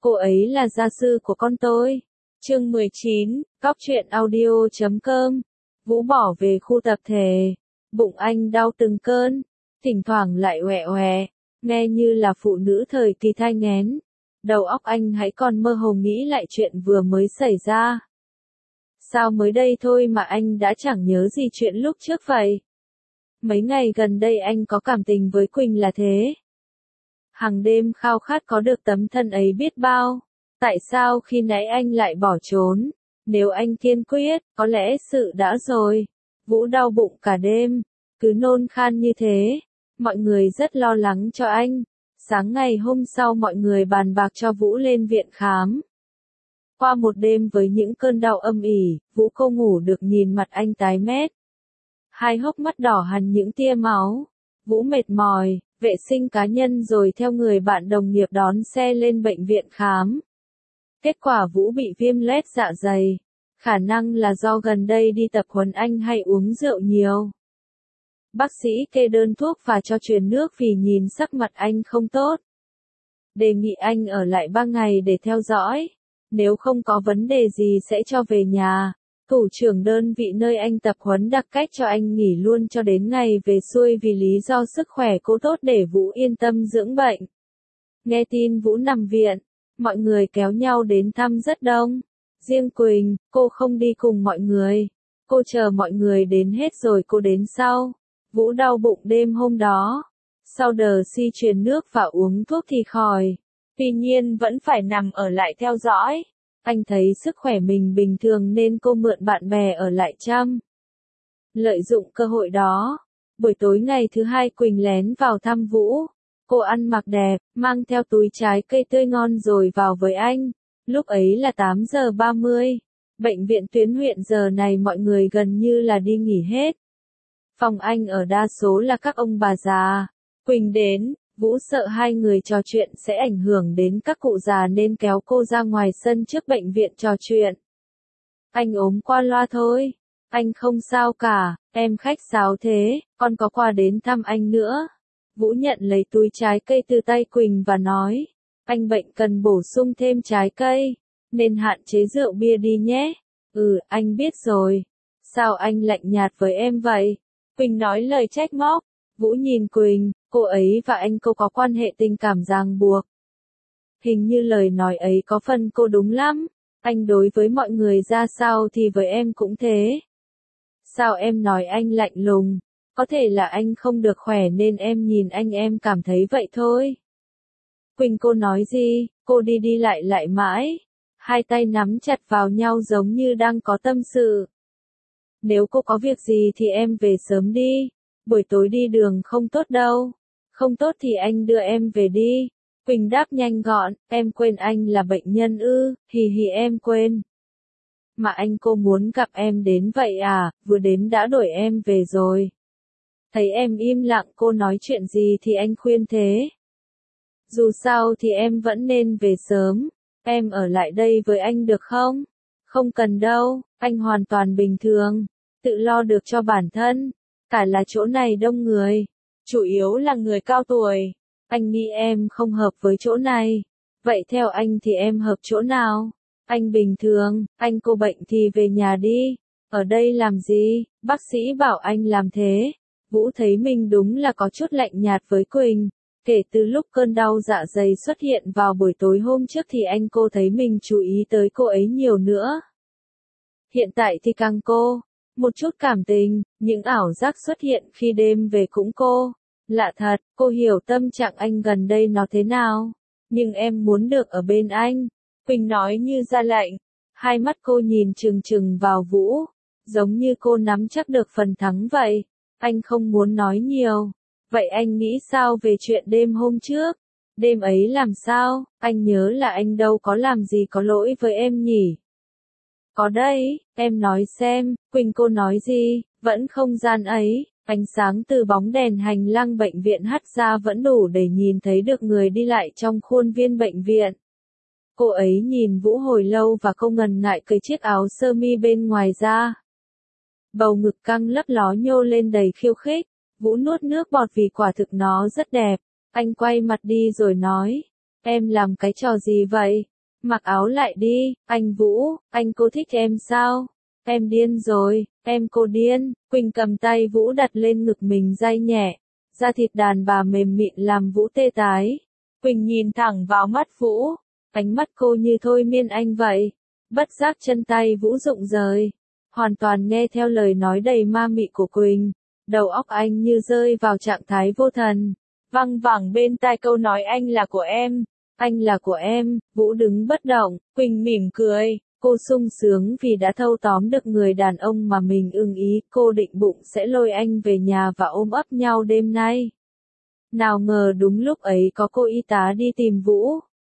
Cô ấy là gia sư của con tôi. Chương 19, Góc truyện audio.com. Vũ bỏ về khu tập thể. Bụng anh đau từng cơn, thỉnh thoảng lại oẹ oẹ, nghe như là phụ nữ thời kỳ thai nghén. Đầu óc anh hãy còn mơ hồ nghĩ lại chuyện vừa mới xảy ra. Sao mới đây thôi mà anh đã chẳng nhớ gì chuyện lúc trước vậy? Mấy ngày gần đây anh có cảm tình với Quỳnh là thế. Hàng đêm khao khát có được tấm thân ấy biết bao. Tại sao khi nãy anh lại bỏ trốn? Nếu anh kiên quyết, có lẽ sự đã rồi. Vũ đau bụng cả đêm, cứ nôn khan như thế. Mọi người rất lo lắng cho anh. Sáng ngày hôm sau mọi người bàn bạc cho Vũ lên viện khám. Qua một đêm với những cơn đau âm ỉ, Vũ không ngủ được, nhìn mặt anh tái mét. Hai hốc mắt đỏ hằn những tia máu. Vũ mệt mỏi, vệ sinh cá nhân rồi theo người bạn đồng nghiệp đón xe lên bệnh viện khám. Kết quả Vũ bị viêm loét dạ dày. Khả năng là do gần đây đi tập huấn anh hay uống rượu nhiều. Bác sĩ kê đơn thuốc và cho truyền nước vì nhìn sắc mặt anh không tốt. Đề nghị anh ở lại 3 ngày để theo dõi. Nếu không có vấn đề gì sẽ cho về nhà. Thủ trưởng đơn vị nơi anh tập huấn đặc cách cho anh nghỉ luôn cho đến ngày về xuôi vì lý do sức khỏe cô tốt để Vũ yên tâm dưỡng bệnh. Nghe tin Vũ nằm viện, mọi người kéo nhau đến thăm rất đông. Riêng Quỳnh, cô không đi cùng mọi người. Cô chờ mọi người đến hết rồi cô đến sau. Vũ đau bụng đêm hôm đó. Sau đợt si truyền nước và uống thuốc thì khỏi. Tuy nhiên vẫn phải nằm ở lại theo dõi. Anh thấy sức khỏe mình bình thường nên cô mượn bạn bè ở lại chăm. Lợi dụng cơ hội đó, buổi tối ngày thứ hai Quỳnh lén vào thăm Vũ. Cô ăn mặc đẹp, mang theo túi trái cây tươi ngon rồi vào với anh. Lúc ấy là 8 giờ 30. Bệnh viện tuyến huyện giờ này mọi người gần như là đi nghỉ hết. Phòng anh ở đa số là các ông bà già. Quỳnh đến, Vũ sợ hai người trò chuyện sẽ ảnh hưởng đến các cụ già nên kéo cô ra ngoài sân trước bệnh viện trò chuyện. Anh ốm qua loa thôi. Anh không sao cả, em khách sáo thế, con có qua đến thăm anh nữa. Vũ nhận lấy túi trái cây từ tay Quỳnh và nói, anh bệnh cần bổ sung thêm trái cây, nên hạn chế rượu bia đi nhé. Anh biết rồi. Sao anh lạnh nhạt với em vậy? Quỳnh nói lời trách móc. Vũ nhìn Quỳnh, cô ấy và anh cô có quan hệ tình cảm ràng buộc. Hình như lời nói ấy có phần cô đúng lắm. Anh đối với mọi người ra sao thì với em cũng thế. Sao em nói anh lạnh lùng? Có thể là anh không được khỏe nên em nhìn anh em cảm thấy vậy thôi. Quỳnh cô nói gì? Cô đi đi lại lại mãi. Hai tay nắm chặt vào nhau giống như đang có tâm sự. Nếu cô có việc gì thì em về sớm đi. Buổi tối đi đường không tốt đâu. Không tốt thì anh đưa em về đi. Quỳnh đáp nhanh gọn, em quên anh là bệnh nhân ư? Hì hì em quên. Mà anh cô muốn gặp em đến vậy à? Vừa đến đã đuổi em về rồi. Thấy em im lặng cô nói chuyện gì thì anh khuyên thế. Dù sao thì em vẫn nên về sớm. Em ở lại đây với anh được không? Không cần đâu, anh hoàn toàn bình thường. Tự lo được cho bản thân. Cả là chỗ này đông người. Chủ yếu là người cao tuổi. Anh nghĩ em không hợp với chỗ này. Vậy theo anh thì em hợp chỗ nào? Anh bình thường, anh cô bệnh thì về nhà đi. Ở đây làm gì? Bác sĩ bảo anh làm thế. Vũ thấy mình đúng là có chút lạnh nhạt với Quỳnh. Kể từ lúc cơn đau dạ dày xuất hiện vào buổi tối hôm trước thì anh cô thấy mình chú ý tới cô ấy nhiều nữa. Hiện tại thì càng cô. Một chút cảm tình, những ảo giác xuất hiện khi đêm về cũng cô. Lạ thật, cô hiểu tâm trạng anh gần đây nó thế nào. Nhưng em muốn được ở bên anh. Quỳnh nói như ra lệnh. Hai mắt cô nhìn trừng trừng vào Vũ. Giống như cô nắm chắc được phần thắng vậy. Anh không muốn nói nhiều. Vậy anh nghĩ sao về chuyện đêm hôm trước? Đêm ấy làm sao? Anh nhớ là anh đâu có làm gì có lỗi với em nhỉ? Có đấy, em nói xem, Quỳnh cô nói gì? Vẫn không gian ấy. Ánh sáng từ bóng đèn hành lang bệnh viện hắt ra vẫn đủ để nhìn thấy được người đi lại trong khuôn viên bệnh viện. Cô ấy nhìn Vũ hồi lâu và không ngần ngại cởi chiếc áo sơ mi bên ngoài ra. Bầu ngực căng lấp ló nhô lên đầy khiêu khích. Vũ nuốt nước bọt vì quả thực nó rất đẹp. Anh quay mặt đi rồi nói. Em làm cái trò gì vậy? Mặc áo lại đi, anh Vũ, anh cô thích em sao? Em điên rồi, em cô điên. Quỳnh cầm tay Vũ đặt lên ngực mình day nhẹ, da thịt đàn bà mềm mịn làm Vũ tê tái. Quỳnh nhìn thẳng vào mắt Vũ, ánh mắt cô như thôi miên anh vậy. Bất giác chân tay Vũ rụng rời, hoàn toàn nghe theo lời nói đầy ma mị của Quỳnh. Đầu óc anh như rơi vào trạng thái vô thần, văng vẳng bên tai câu nói anh là của em, anh là của em. Vũ đứng bất động, Quỳnh mỉm cười, cô sung sướng vì đã thâu tóm được người đàn ông mà mình ưng ý. Cô định bụng sẽ lôi anh về nhà và ôm ấp nhau đêm nay. Nào ngờ đúng lúc ấy có cô y tá đi tìm Vũ.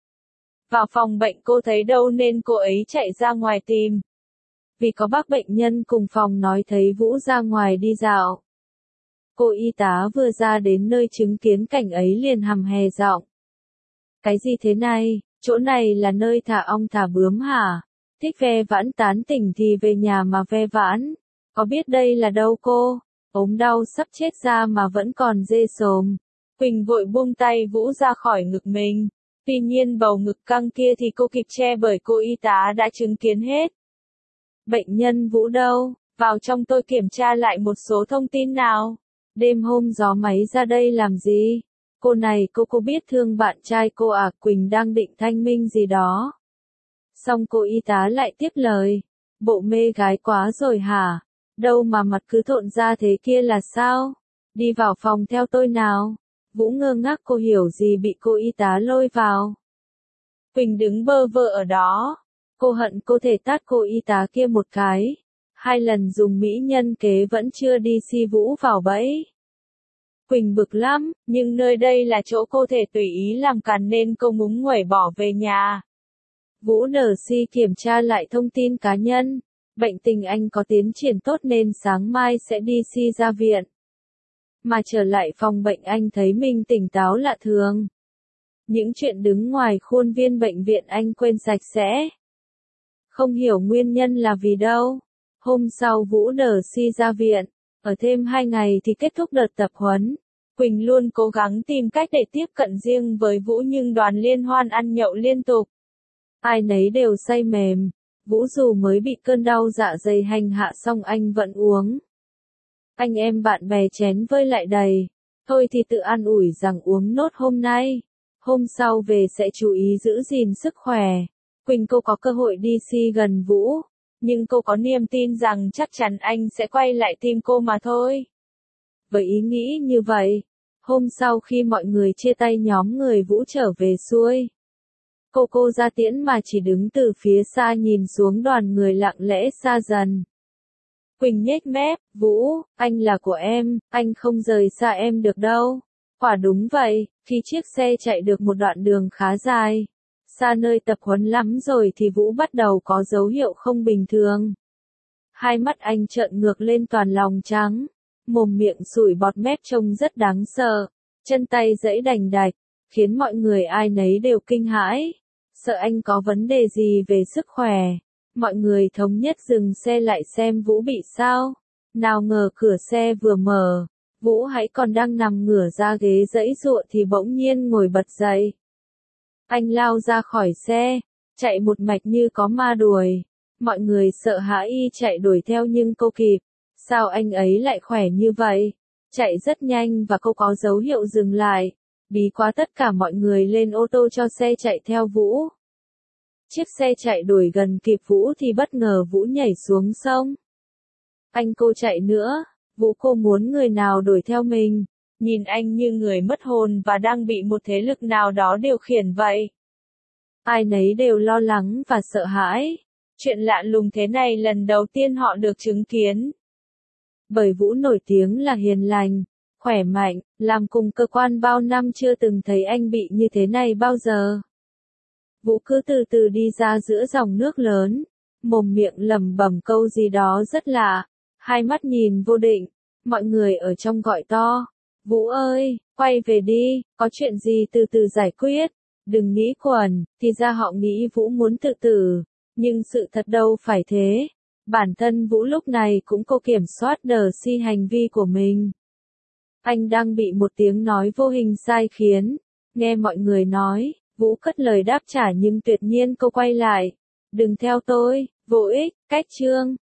Vào phòng bệnh cô thấy đâu nên cô ấy chạy ra ngoài tìm. Vì có bác bệnh nhân cùng phòng nói thấy Vũ ra ngoài đi dạo. Cô y tá vừa ra đến nơi chứng kiến cảnh ấy liền hằm hè giọng. Cái gì thế này, chỗ này là nơi thả ong thả bướm hả? Thích ve vãn tán tỉnh thì về nhà mà ve vãn. Có biết đây là đâu cô? Ốm đau sắp chết ra mà vẫn còn dê sồm. Quỳnh vội buông tay Vũ ra khỏi ngực mình. Tuy nhiên bầu ngực căng kia thì cô kịp che bởi cô y tá đã chứng kiến hết. Bệnh nhân Vũ đâu? Vào trong tôi kiểm tra lại một số thông tin nào. Đêm hôm gió máy ra đây làm gì? Cô này cô biết thương bạn trai cô à? Quỳnh đang định thanh minh gì đó. Xong cô y tá lại tiếp lời. Bộ mê gái quá rồi hả? Đâu mà mặt cứ thộn ra thế kia là sao? Đi vào phòng theo tôi nào. Vũ ngơ ngác, cô hiểu gì bị cô y tá lôi vào. Quỳnh đứng bơ vơ ở đó. Cô hận cô thể tát cô y tá kia một cái. 2 lần dùng mỹ nhân kế vẫn chưa đi si Vũ vào bẫy. Quỳnh bực lắm, nhưng nơi đây là chỗ cô thể tùy ý làm càn nên cô ngúng nguẩy bỏ về nhà. Vũ nở si kiểm tra lại thông tin cá nhân. Bệnh tình anh có tiến triển tốt nên sáng mai sẽ đi si ra viện. Mà trở lại phòng bệnh anh thấy mình tỉnh táo lạ thường. Những chuyện đứng ngoài khuôn viên bệnh viện anh quên sạch sẽ. Không hiểu nguyên nhân là vì đâu. Hôm sau Vũ nở si ra viện. Ở thêm 2 ngày thì kết thúc đợt tập huấn. Quỳnh luôn cố gắng tìm cách để tiếp cận riêng với Vũ nhưng đoàn liên hoan ăn nhậu liên tục. Ai nấy đều say mềm. Vũ dù mới bị cơn đau dạ dày hành hạ xong anh vẫn uống. Anh em bạn bè chén vơi lại đầy. Thôi thì tự an ủi rằng uống nốt hôm nay. Hôm sau về sẽ chú ý giữ gìn sức khỏe. Quỳnh cô có cơ hội đi si gần Vũ. Nhưng cô có niềm tin rằng chắc chắn anh sẽ quay lại tìm cô mà thôi. Với ý nghĩ như vậy, hôm sau khi mọi người chia tay nhóm người Vũ trở về xuôi. Cô ra tiễn mà chỉ đứng từ phía xa nhìn xuống đoàn người lặng lẽ xa dần. Quỳnh nhếch mép, Vũ, anh là của em, anh không rời xa em được đâu. Quả đúng vậy, khi chiếc xe chạy được một đoạn đường khá dài, xa nơi tập huấn lắm rồi thì Vũ bắt đầu có dấu hiệu không bình thường. 2 mắt anh trợn ngược lên toàn lòng trắng, mồm miệng sủi bọt mép trông rất đáng sợ, chân tay giãy đành đạch, khiến mọi người ai nấy đều kinh hãi, sợ anh có vấn đề gì về sức khỏe. Mọi người thống nhất dừng xe lại xem Vũ bị sao. Nào ngờ cửa xe vừa mở, Vũ hãy còn đang nằm ngửa ra ghế giãy giụa thì bỗng nhiên ngồi bật dậy. Anh lao ra khỏi xe, chạy một mạch như có ma đuổi. Mọi người sợ hãi chạy đuổi theo nhưng cô kịp. Sao anh ấy lại khỏe như vậy? Chạy rất nhanh và cô có dấu hiệu dừng lại. Bí quá, tất cả mọi người lên ô tô cho xe chạy theo Vũ. Chiếc xe chạy đuổi gần kịp Vũ thì bất ngờ Vũ nhảy xuống sông. Anh cô chạy nữa, Vũ cô muốn người nào đuổi theo mình. Nhìn anh như người mất hồn và đang bị một thế lực nào đó điều khiển vậy. Ai nấy đều lo lắng và sợ hãi. Chuyện lạ lùng thế này lần đầu tiên họ được chứng kiến. Bởi Vũ nổi tiếng là hiền lành, khỏe mạnh, làm cùng cơ quan bao năm chưa từng thấy anh bị như thế này bao giờ. Vũ cứ từ từ đi ra giữa dòng nước lớn, mồm miệng lẩm bẩm câu gì đó rất lạ, 2 mắt nhìn vô định, mọi người ở trong gọi to, Vũ ơi, quay về đi, có chuyện gì từ từ giải quyết, đừng nghĩ quẩn. Thì ra họ nghĩ Vũ muốn tự tử, nhưng sự thật đâu phải thế, bản thân Vũ lúc này cũng cố kiểm soát đờ si hành vi của mình. Anh đang bị một tiếng nói vô hình sai khiến, nghe mọi người nói, Vũ cất lời đáp trả nhưng tuyệt nhiên cô quay lại. Đừng theo tôi, vô ích, cách chương.